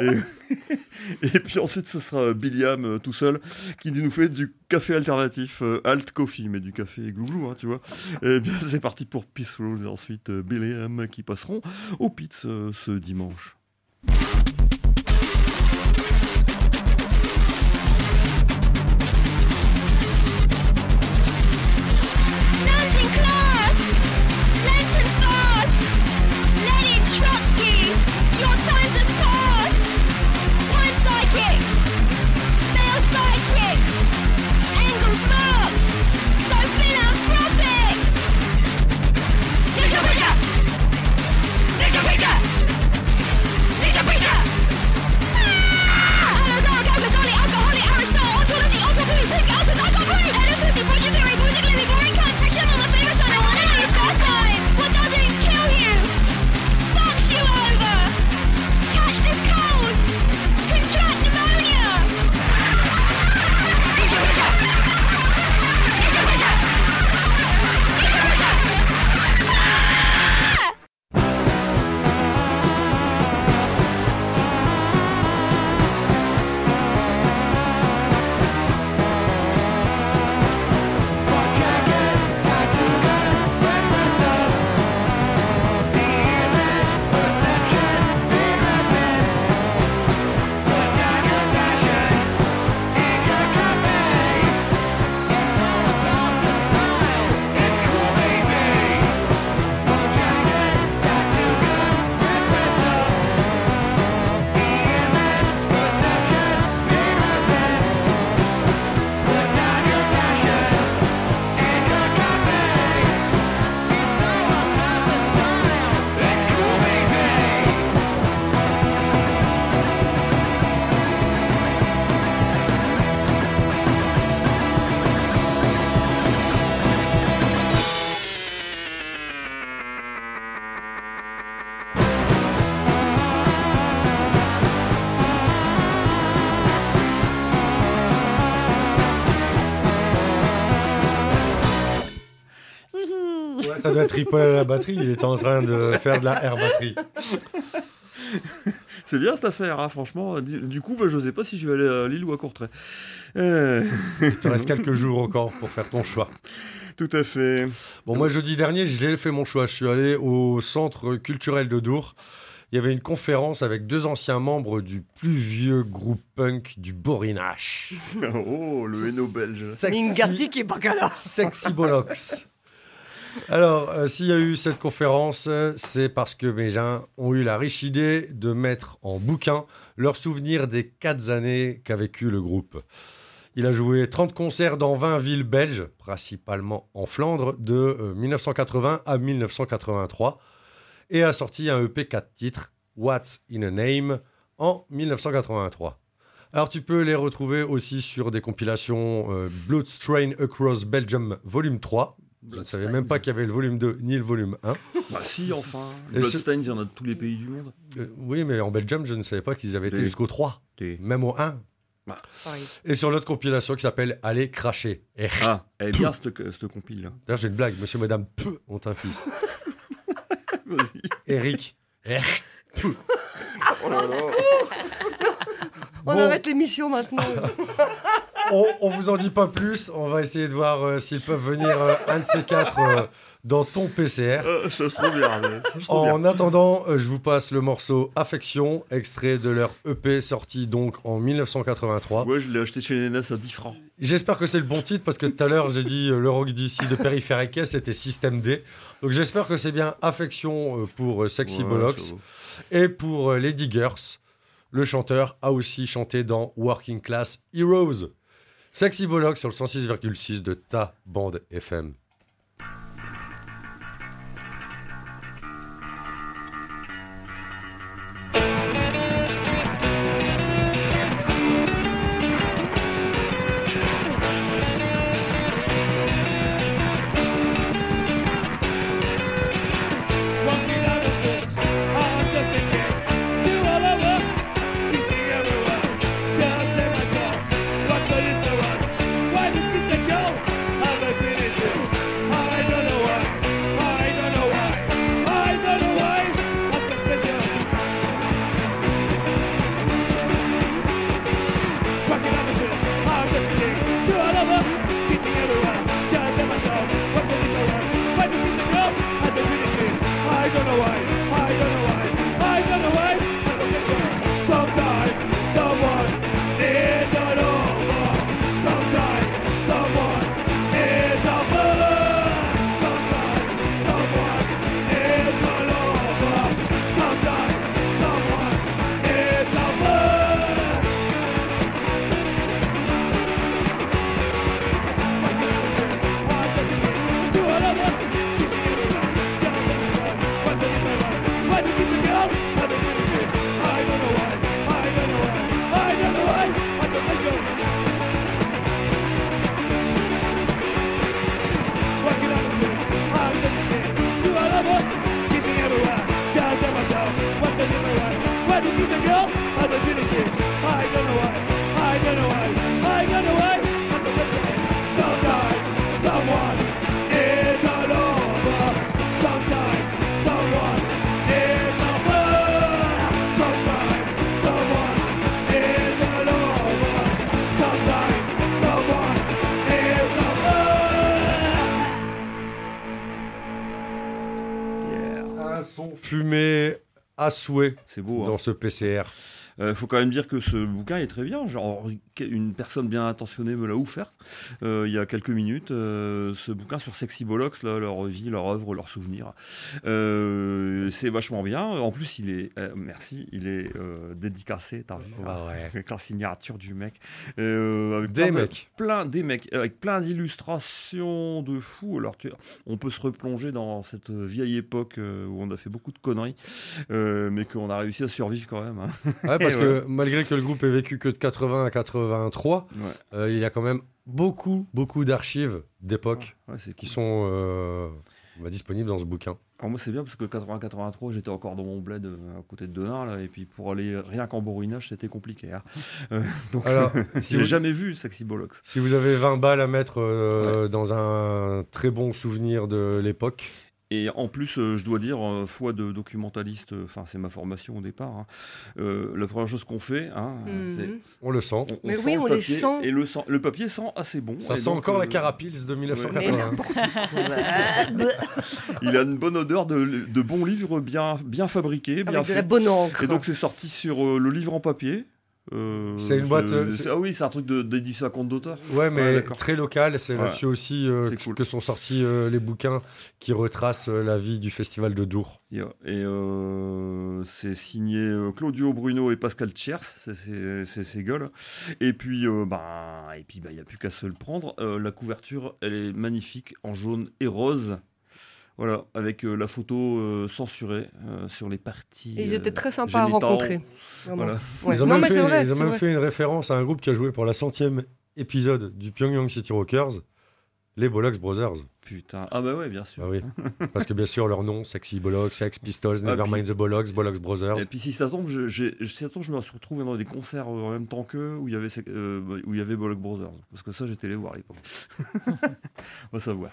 Et, et puis ensuite, ce sera Billiam euh, tout seul qui nous fait du café alternatif, euh, alt coffee, mais du café glouglou, hein, tu vois. Et bien, c'est parti pour Peace Rules et ensuite euh, Billiam qui passeront au Pitts euh, ce dimanche. Nothing class! Lenten fast! Lenin Trotsky! Your times have passed! One psychic! Male sidekick! Engels Marx! So philanthropic! Ninja Preacher! Ninja Preacher! Ninja Preacher! Ah! Allegoric, alcoholic, alcoholic, Aristotle, ontology, ontopy, please get open, I got free! Edifice, project theory, music, living, boring cunt, friction on my favorite side, I want to use that side! What doesn't kill you? Fucks you over! Catch this cold! Contract pneumonia! Ninja Preacher! Ninja Preacher! Ninja Preacher! Ah! Ouais, ça doit être Ripoll à la batterie. Il était en train de faire de la air batterie. C'est bien cette affaire, hein, franchement. Du, du coup, bah, je sais pas si je vais aller à Lille ou à Courtrai. Euh... Il te reste quelques jours encore pour faire ton choix. Tout à fait. Bon, moi, jeudi dernier, j'ai fait mon choix. Je suis allé au centre culturel de Dour. Il y avait une conférence avec deux anciens membres du plus vieux groupe punk du Borinage. Oh, le Hainaut belge. Mingardic et Bacala. Sexy Bollocks. Alors, euh, s'il y a eu cette conférence, euh, c'est parce que mes gens ont eu la riche idée de mettre en bouquin leurs souvenirs des quatre années qu'a vécu le groupe. Il a joué trente concerts dans vingt villes belges, principalement en Flandre, de euh, dix-neuf cent quatre-vingts à dix-neuf cent quatre-vingt-trois, et a sorti un E P quatre titres, What's in a Name, en dix-neuf cent quatre-vingt-trois. Alors, tu peux les retrouver aussi sur des compilations euh, Bloodstrain Across Belgium, volume trois. Je ne savais même pas qu'il y avait le volume deux ni le volume un. Bah si, enfin. Et Bloodstains, il y en a de tous les pays du monde. Euh, oui, mais en Belgium, je ne savais pas qu'ils avaient été Des- jusqu'au trois, Des- même au un. Bah. Et sur l'autre compilation qui s'appelle Allez cracher. Et Ah, elle est bien cette, cette compile là. D'ailleurs, j'ai une blague. Monsieur, madame, peu ont un fils. Vas-y. Eric. Er. Oh là là. On Bon. arrête l'émission maintenant. On, on vous en dit pas plus. On va essayer de voir euh, s'ils peuvent venir euh, un de ces quatre euh, dans ton P C R. Euh, ça se trouve bien. mais Ça se trouve bien. En attendant, euh, je vous passe le morceau Affection, extrait de leur E P sorti donc en dix-neuf cent quatre-vingt-trois. Ouais, je l'ai acheté chez les Nénas à dix francs. J'espère que c'est le bon titre parce que tout à l'heure j'ai dit euh, le rock d'ici de Périphérique, c'était Système D. Donc j'espère que c'est bien Affection euh, pour euh, Sexy Ouais, Bollocks. j'avoue. Et pour euh, les Diggers, le chanteur a aussi chanté dans Working Class Heroes. Sexy Bollocks sur le cent six virgule six de ta bande F M. Walking down the streets, I'm just a kid. Do all over, kissing everyone. Can't say myself, what the little ones. Why do kiss a girl? I'm a teenager. I don't know why. I don't know why. I don't know why. What's the pleasure? Walking down the streets, I'm just a kid. Do all over, kissing everyone. Can't say myself, what the little ones. Why do kiss a girl? I'm a teenager. I don't know why, I don't know why, I don't know why, I don't get why. Sometimes, someone needs an over. Sometimes, someone needs a bullet. Sometimes, someone needs an over. Sometimes, someone needs a bullet. Do whatever, kissing everyone. What the little one? Why do kiss a girl? I'm a teenager. I don't know why. I don't know why. I don't know why. I don't know. Walking down the street, I'm just a kid. Do I love her? Kissing everyone. Can't tell myself what the little one. Why do kiss a girl? I'm a teenager. I don't know why. I don't know why. I don't know why. I don't know. Sometimes someone is all over. Sometimes someone is a bird. Sometimes someone is all over. Sometimes someone is a bird. Un son fumé à souhait C'est beau, hein. dans ce P C R. Il euh, faut quand même dire que ce bouquin est très bien. Genre, une personne bien intentionnée me l'a offert euh, il y a quelques minutes. Euh, ce bouquin sur Sexy Bollocks, là, leur vie, leur œuvre, leurs souvenirs. Euh, c'est vachement bien. En plus, il est, euh, merci, il est euh, dédicacé, t'as vu, Ah hein, ouais. avec la signature du mec. Euh, avec Des plein de- mecs. plein des mecs, avec plein d'illustrations de fous. Alors, tu- on peut se replonger dans cette vieille époque euh, où on a fait beaucoup de conneries, euh, mais qu'on a réussi à survivre quand même. Hein. Ouais, parce Et que malgré que le groupe ait vécu que de quatre-vingts à quatre-vingt-trois, Ouais. euh, il y a quand même beaucoup, beaucoup d'archives d'époque Ouais, c'est qui cool. sont euh, bah, disponibles dans ce bouquin. Alors moi c'est bien parce que quatre-vingts quatre-vingt-trois j'étais encore dans mon bled euh, à côté de Denain là, et puis pour aller rien qu'en bourrinage c'était compliqué. Hein. Euh, donc Alors, euh, si j'ai vous- jamais vu Sexy Bollocks. Si vous avez vingt balles à mettre euh, dans un très bon souvenir de l'époque, Et en plus, euh, je dois dire, euh, foi de documentaliste, enfin c'est ma formation au départ, hein, euh, la première chose qu'on fait, hein, Mhm. c'est On le sent. on, on Mais sent oui, le on les papier, sent. et le, sent- le papier sent assez bon. Ça et sent donc, encore la euh, Carapils de mille neuf cent Mais quatre-vingts. n'importe Il a une bonne odeur de, de bons livres bien, bien fabriqués, bien Avec de la faits. bonne encre. Et donc c'est sorti sur euh, le livre en papier. Euh, C'est une boîte, je- euh, c'est- c'est- Ah oui, c'est un truc de- d'édition à compte d'auteur. Ouais, mais Ouais, d'accord. très local. C'est Ouais. là-dessus aussi euh, C'est que, cool. que sont sortis euh, les bouquins qui retracent euh, la vie du festival de Dour. Et, euh, et, euh, c'est signé euh, Claudio Bruno et Pascal Thiers, c'est c'est- c'est ces gars là. Et puis, euh, bah, et puis, bah, il n'y a plus qu'à se le prendre. Euh, la couverture, elle est magnifique en jaune et rose. Voilà, avec euh, la photo euh, censurée euh, sur les parties. Et ils étaient euh, très sympas à génitales. rencontrer. Vraiment. Voilà. Ouais. Ils ont Non, même, mais fait, c'est vrai. ils ont c'est même vrai. fait une référence à un groupe qui a joué pour la centième épisode du Pyongyang City Rockers, les Bollocks Brothers. Putain, ah bah ouais, bien sûr. Ah oui. Parce que bien sûr, leur nom, Sexy Bollocks, Sex Pistols, Ah, Nevermind puis- the Bollocks, Bollocks Brothers. Et puis si ça tombe, je, j'ai- si ça tombe, je me suis retrouvé dans des concerts euh, en même temps qu'eux où il y avait euh, où il y avait Bollock Brothers, parce que ça j'étais allé voir à l'époque. On va savoir.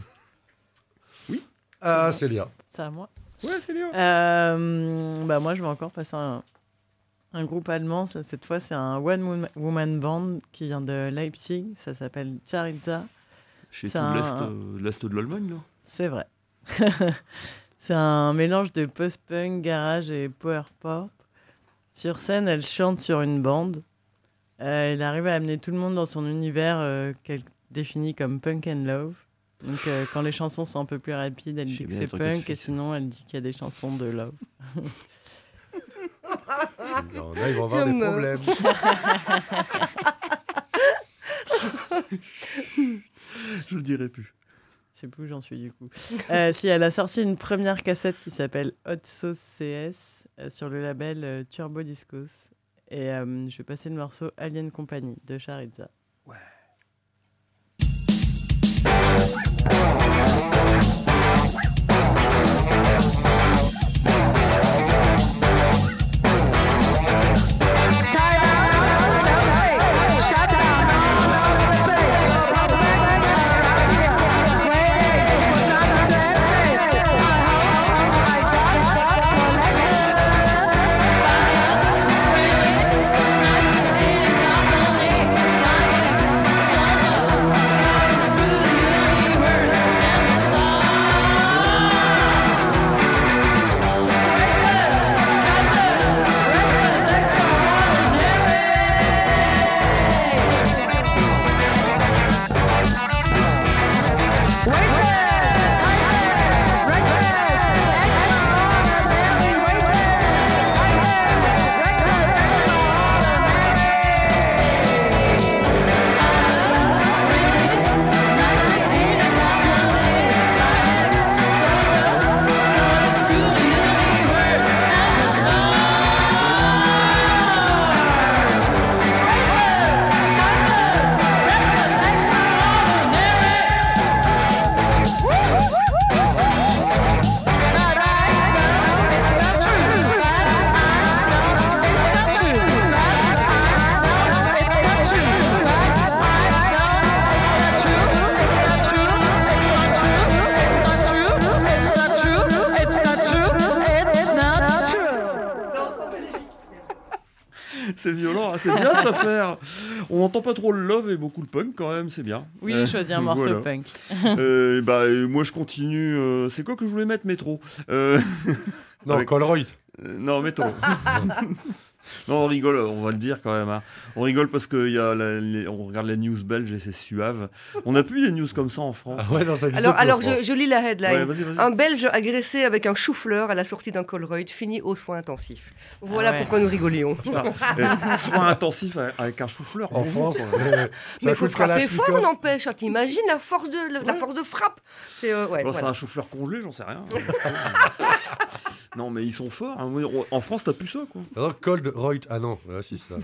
Ah, Célia. C'est à moi. Ouais, c'est bien. Euh, bah moi, je vais encore passer un, un groupe allemand. Ça, cette fois, c'est un one-woman band qui vient de Leipzig. Ça s'appelle Charitza. Chez C'est tout un- l'est, euh, l'est de l'Allemagne là. C'est vrai. C'est un mélange de post-punk, garage et power pop. Sur scène, elle chante sur une bande. Euh, elle arrive à amener tout le monde dans son univers euh, qu'elle définit comme punk and love. Donc, euh, quand les chansons sont un peu plus rapides, elle J'ai dit que bien c'est les trucs de punk, filles, et ça. sinon, elle dit qu'il y a des chansons de love. Il y en a, ils vont avoir Je des meurs. problèmes. Je le dirai plus. Je sais plus où j'en suis du coup. Euh, si, elle a sorti une première cassette qui s'appelle Hot Sauce C S euh, sur le label euh, Turbo Discos. Et euh, je vais passer le morceau Alien Company de Charitza. C'est violent, hein, c'est bien cette affaire. On n'entend pas trop le love et beaucoup le punk quand même, c'est bien. Oui, Euh, j'ai choisi un morceau voilà. punk. Euh, bah, euh, moi je continue. euh, c'est quoi que je voulais mettre, Métro euh, Non, Avec- Colroy. euh, Non, Métro. Non, on rigole, on va le dire quand même. hein. On rigole parce qu'on regarde les news belges et c'est suave. On n'a plus des news comme ça en France. Ah ouais, non, ça existe Alors, plus en alors France. je, je lis la headline. Ouais, vas-y, vas-y. Un Belge agressé avec un chou-fleur à la sortie d'un Colruyt finit aux soins intensifs. Voilà Ah ouais. pourquoi nous rigolions. Putain, eh, soin intensif avec- avec un chou-fleur. En bonjour, France, quoi. c'est- Mais ça il faut coûte frapper fort, Kalachnikov. n'empêche. hein, T'imagines la force de la, la force de frappe. C'est euh, ouais, Bon, voilà. C'est un chou-fleur congelé, j'en sais rien. Non, mais ils sont forts. hein. En France, t'as plus ça, quoi. Alors, Cold Roy. Ah non, voilà, si, ça.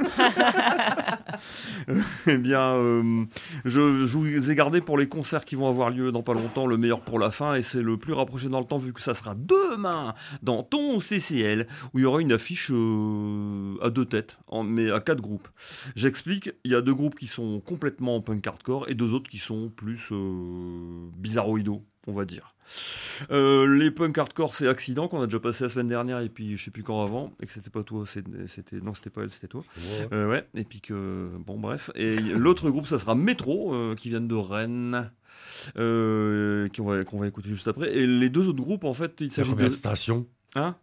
Eh bien, euh, je, je vous ai gardé pour les concerts qui vont avoir lieu dans pas longtemps, le meilleur pour la fin, et c'est le plus rapproché dans le temps, vu que ça sera demain dans ton C C L, où il y aura une affiche euh, à deux têtes, en- mais à quatre groupes. J'explique, il y a deux groupes qui sont complètement punk hardcore, et deux autres qui sont plus euh, bizarroïdaux. on va dire. Euh, les punk hardcore, c'est Accident qu'on a déjà passé la semaine dernière et puis je sais plus quand avant et que c'était pas toi, c'est- c'était non c'était pas elle, c'était toi. Ouais. Euh, ouais. Et puis que bon bref. Et l'autre groupe, ça sera Métro euh, qui viennent de Rennes, euh, qu'on va qu'on va écouter juste après. Et les deux autres groupes, en fait, il Il y a s'agit combien de de stations? Hein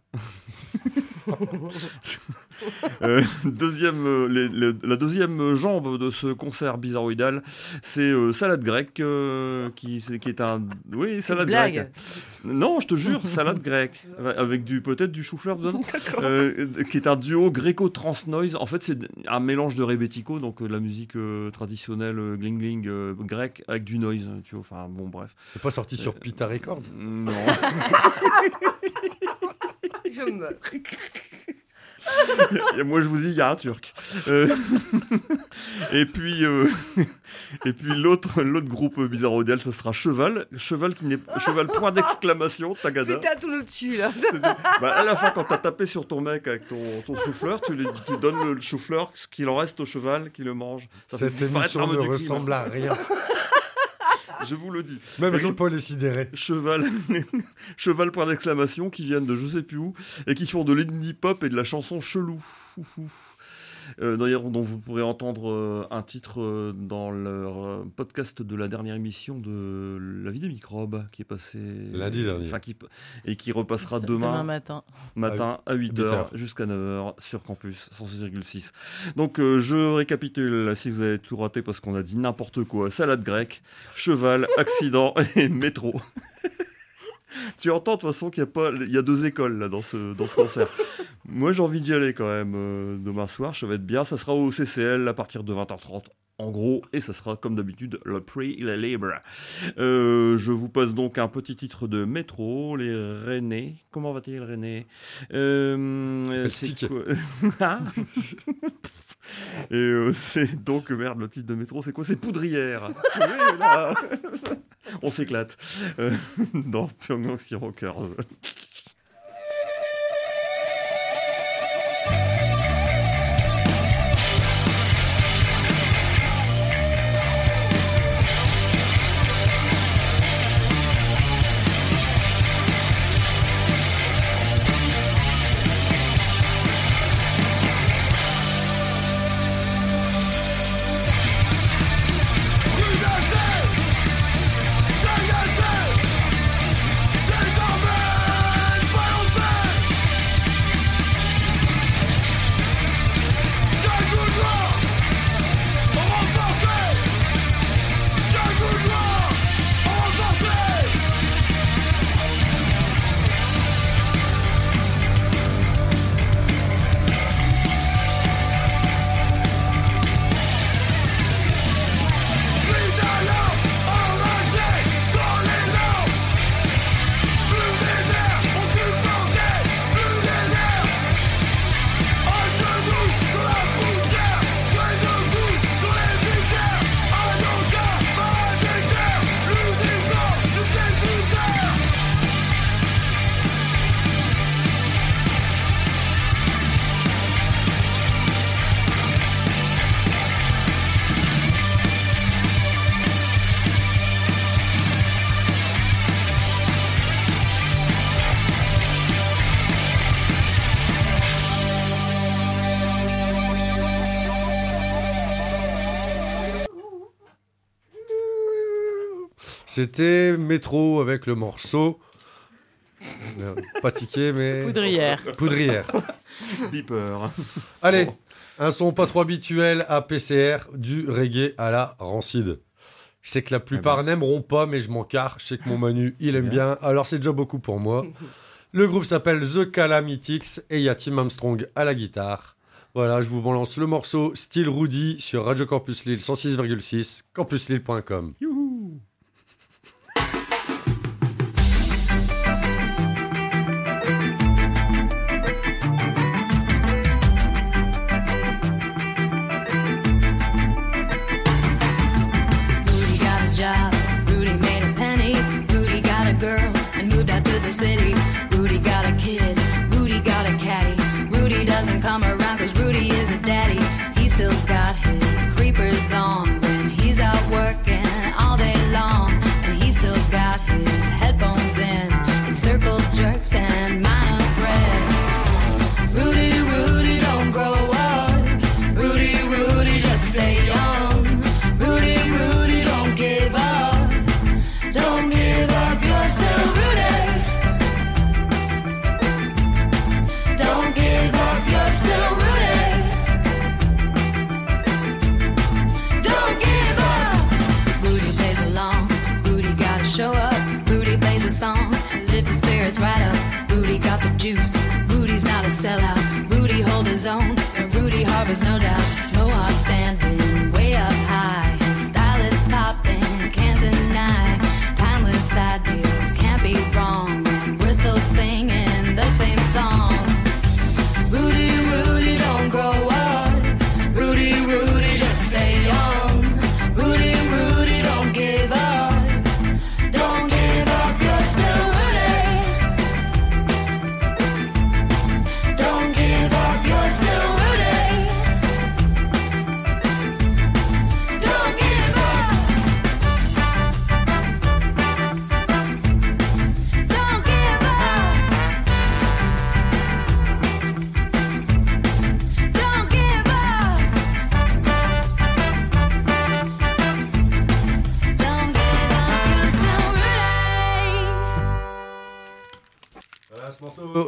Euh, deuxième, euh, les- les- la deuxième jambe de ce concert bizarroïdal, c'est euh, Salade Grecque, euh, qui, c'est- qui est un... Oui, Salade blague. Grecque. Non, je te jure, Salade Grecque, avec du, peut-être du chou-fleur dedans, euh, qui est un duo gréco-trans-noise. En fait, c'est un mélange de rebetiko, donc euh, la musique euh, traditionnelle euh, gling-gling euh, grecque, avec du noise, tu vois, enfin bon, bref. C'est pas sorti sur Pita Records? Non. Je meurs. Et moi je vous dis, il y a un Turc. Euh, et puis, euh, et puis l'autre, l'autre groupe bizarroïdal, ça sera Cheval. Cheval qui n'est Cheval point d'exclamation, Tagada. Putain, tout nous dessus là. Bah, à la fin, quand t'as tapé sur ton mec avec ton, ton chou-fleur, tu, lui, tu donnes le chou-fleur, ce qu'il en reste au cheval, qui le mange. Ça fait Cette disparaître émission l'arme ne du crime. ressemble à rien. Je vous le dis. Même Et donc, Ripoll est sidéré. Cheval, cheval point d'exclamation, qui viennent de je sais plus où et qui font de l'indie pop et de la chanson chelou. Foufou. Euh, D'ailleurs, dont vous pourrez entendre euh, un titre euh, dans leur euh, podcast de la dernière émission de La vie des microbes qui est passé Lundi dernier. enfin, qui, et qui repassera Ça- demain, matin. matin à huit huit heures heures. jusqu'à neuf heures sur Campus cent six virgule six. Donc euh, je récapitule si vous avez tout raté parce qu'on a dit n'importe quoi. Salade grecque, cheval, accident et métro. Tu entends de toute façon qu'il y a pas, il y a deux écoles là dans ce dans ce concert. Moi j'ai envie d'y aller quand même euh, demain soir, ça va être bien. Ça sera au C C L à partir de vingt heures trente en gros et ça sera comme d'habitude le prix il est libre. Euh, je vous passe donc un petit titre de Métro, les Rennais. Comment va-t-il René euh, Ça s'appelle quoi Hein Et euh, c'est donc, merde, le titre de Métro, c'est quoi? C'est Poudrière. Oui, là. On s'éclate. Euh, dans Pyongyang Sea Rockers. C'était Métro avec le morceau. Euh, Pas tiqué, mais. Poudrière. Poudrière. Beeper. Allez, Bon. un son pas trop habituel à P C R, du reggae à la rancide. Je sais que la plupart n'aimeront pas, mais je m'en carre. Je sais que mon Manu, il aime bien. Alors c'est déjà beaucoup pour moi. Le groupe s'appelle The Calamitics et il y a Tim Armstrong à la guitare. Voilà, je vous balance le morceau Style Rudy sur Radio Campus Lille cent six virgule six, campus lille point com. Youhou. Rudy got a job, Rudy made a penny, Rudy got a girl and moved out to the city. Rudy got a kid, Rudy got a caddy. Rudy doesn't come around cause Rudy is a daddy. He still got his creepers on when he's out working on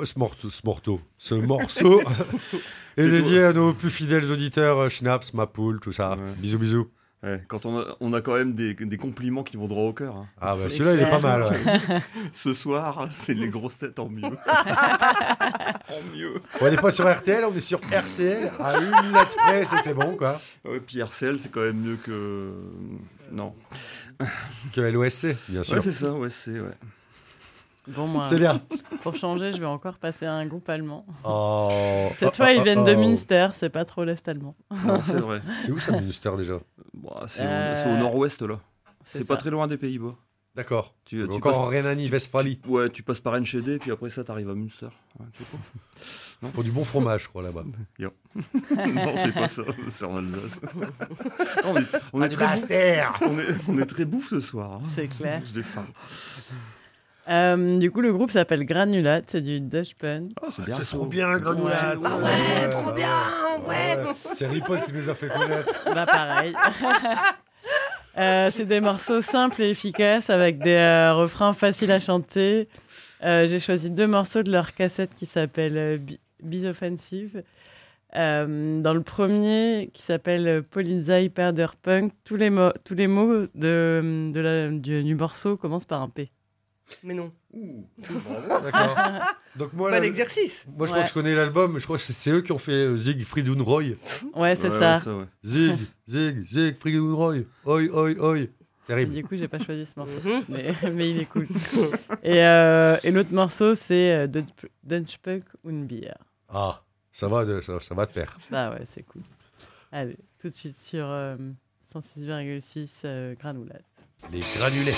morceau, ce morceau, ce morceau, ce morceau est dédié à nos plus fidèles auditeurs, euh, Schnaps, Mapoul, tout ça. Ouais. Bisous, bisous. Ouais, quand on a, on a quand même des, des compliments qui vont droit au cœur. Hein. Ah bah C'est celui-là, il est pas clair. mal. Ouais. Ce soir, c'est les grosses têtes en mieux. En mieux. On n'est pas sur R T L, on est sur R C L. À une lettre près, c'était bon, quoi. Ouais, puis R C L, c'est quand même mieux que... Non. Que L O S C, bien sûr. Ouais, c'est ça, ouais, c'est... Ouais. Bon, moi, C'est bien. pour changer, je vais encore passer à un groupe allemand. Oh. Cette fois, ils viennent de oh. Münster, c'est pas trop l'Est allemand. Non, c'est vrai. C'est où ça, Münster, déjà? Bon, c'est, Euh, au, c'est au nord-ouest, là. C'est, c'est pas ça. très loin des Pays-Bas. D'accord. Tu, tu Encore passes... en Rhénanie-Westphalie. Ouais, tu passes par Enschede, puis après ça, t'arrives à Münster. Ouais, c'est quoi Pour du bon fromage, je crois, là-bas. Non, c'est pas ça, c'est en Alsace. on est, on est Ah, du très bastère. bouffe. On est, on est très bouffe ce soir. hein. C'est clair. J'ai faim. Euh, du coup, le groupe s'appelle Granulat, c'est du Dutch punk. Ah, c'est bien. C'est ça. trop bien, Granulat. Ouais, ça. ouais, ouais, trop bah bien, ouais. C'est Ripoll qui nous a fait connaître. Bah pareil. Euh, c'est des morceaux simples et efficaces avec des euh, refrains faciles à chanter. Euh, j'ai choisi deux morceaux de leur cassette qui s'appelle euh, Bi- Bis Offensive. Euh, dans le premier, qui s'appelle euh, Polizei Perder Punk, tous les, mo- tous les mots de, de la- du, du morceau commencent par un P. Mais non. Ouh, bravo. D'accord. Donc moi, Pas là, l'exercice. moi je crois Ouais. que je connais l'album, je crois que c'est eux qui ont fait euh, Siegfried und Roy. Ouais, c'est Ouais, ça. ouais, ça, ouais. Zig, Zig, Siegfried und Roy. Oi, oi, oi. Et Terrible. du coup, j'ai pas choisi ce morceau, Mhm. mais, mais il est cool. Et, euh, et l'autre morceau, c'est euh, Dutch Dutch Punk und Bier. Ah, ça va, de, ça, ça va de pair. Bah ouais, c'est cool. Allez, tout de suite sur euh, cent six virgule six euh, Granulat. Les granulés.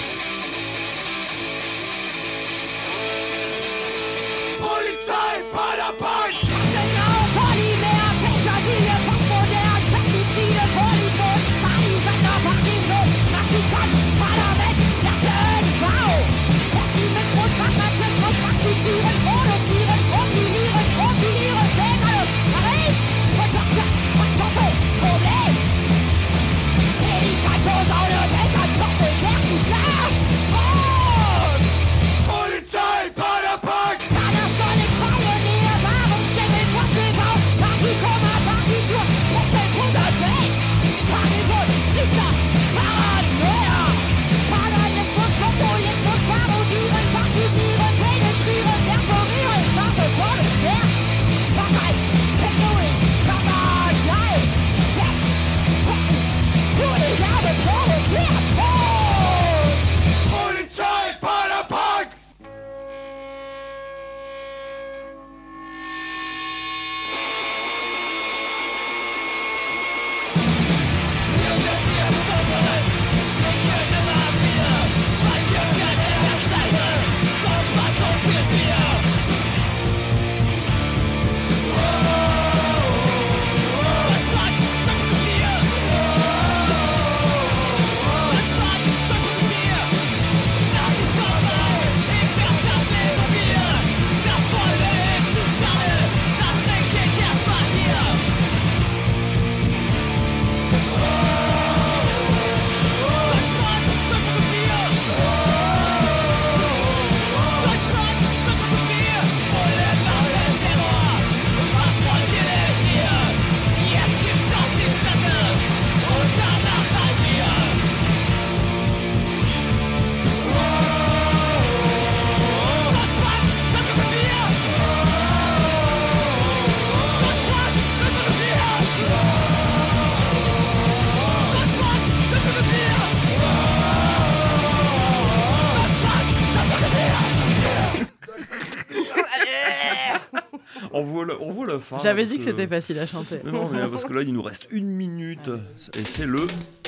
On voit la, on voit la fin. J'avais parce dit que c'était facile à chanter. Non, non, mais parce que là, il nous reste une minute. Et c'est le.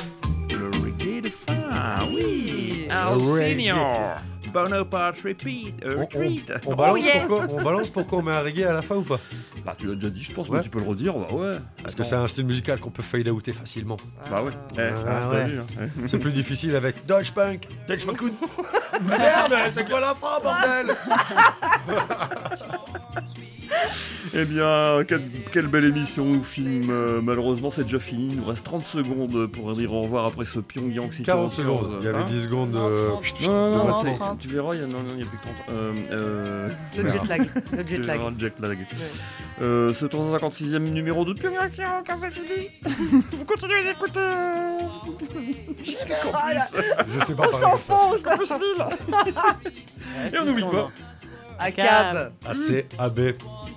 Le reggae de fin. Oui. Our Le reggae. senior. Bonaparte repeat. euh, On, retreat. on- on Oh, balance yeah. pourquoi, on balance pourquoi on met un reggae à la fin ou pas? Bah, tu l'as déjà dit, je pense, Ouais. mais tu peux le redire. Bah, ouais. Parce que c'est un style musical qu'on peut fade outer facilement. Bah, ouais. Eh, Ah, ah, ouais. t'as vu, hein. C'est plus difficile avec Dutch Punk. Dutch Punk. Merde, c'est quoi la fin, bordel? Eh bien, quelle, quelle belle émission ou film. Euh, malheureusement, c'est déjà fini. Il nous reste trente secondes pour dire au revoir après ce Pyongyang City quarante Walkers. secondes. Il y avait Hein dix secondes. euh, Non, non, non, Non, c'est- trente. tu verras, il y a, non, non, il y a plus que trente. Euh, euh, Le merde. jet lag. Le jet Tu lag. verras le jet lag. Euh, ce trois cent cinquante-sixième numéro de Pyongyang City Walkers, c'est fini. Vous continuez d'écouter. Euh... Campus. Je sais pas On parler comme ça. s'enfonce, Campus Lille. Et on n'oublie pas. À cab. A C, A B. Et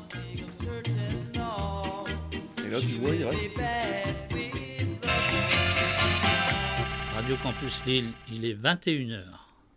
là, tu vois, il reste. Radio Campus Lille, il est vingt et une heures.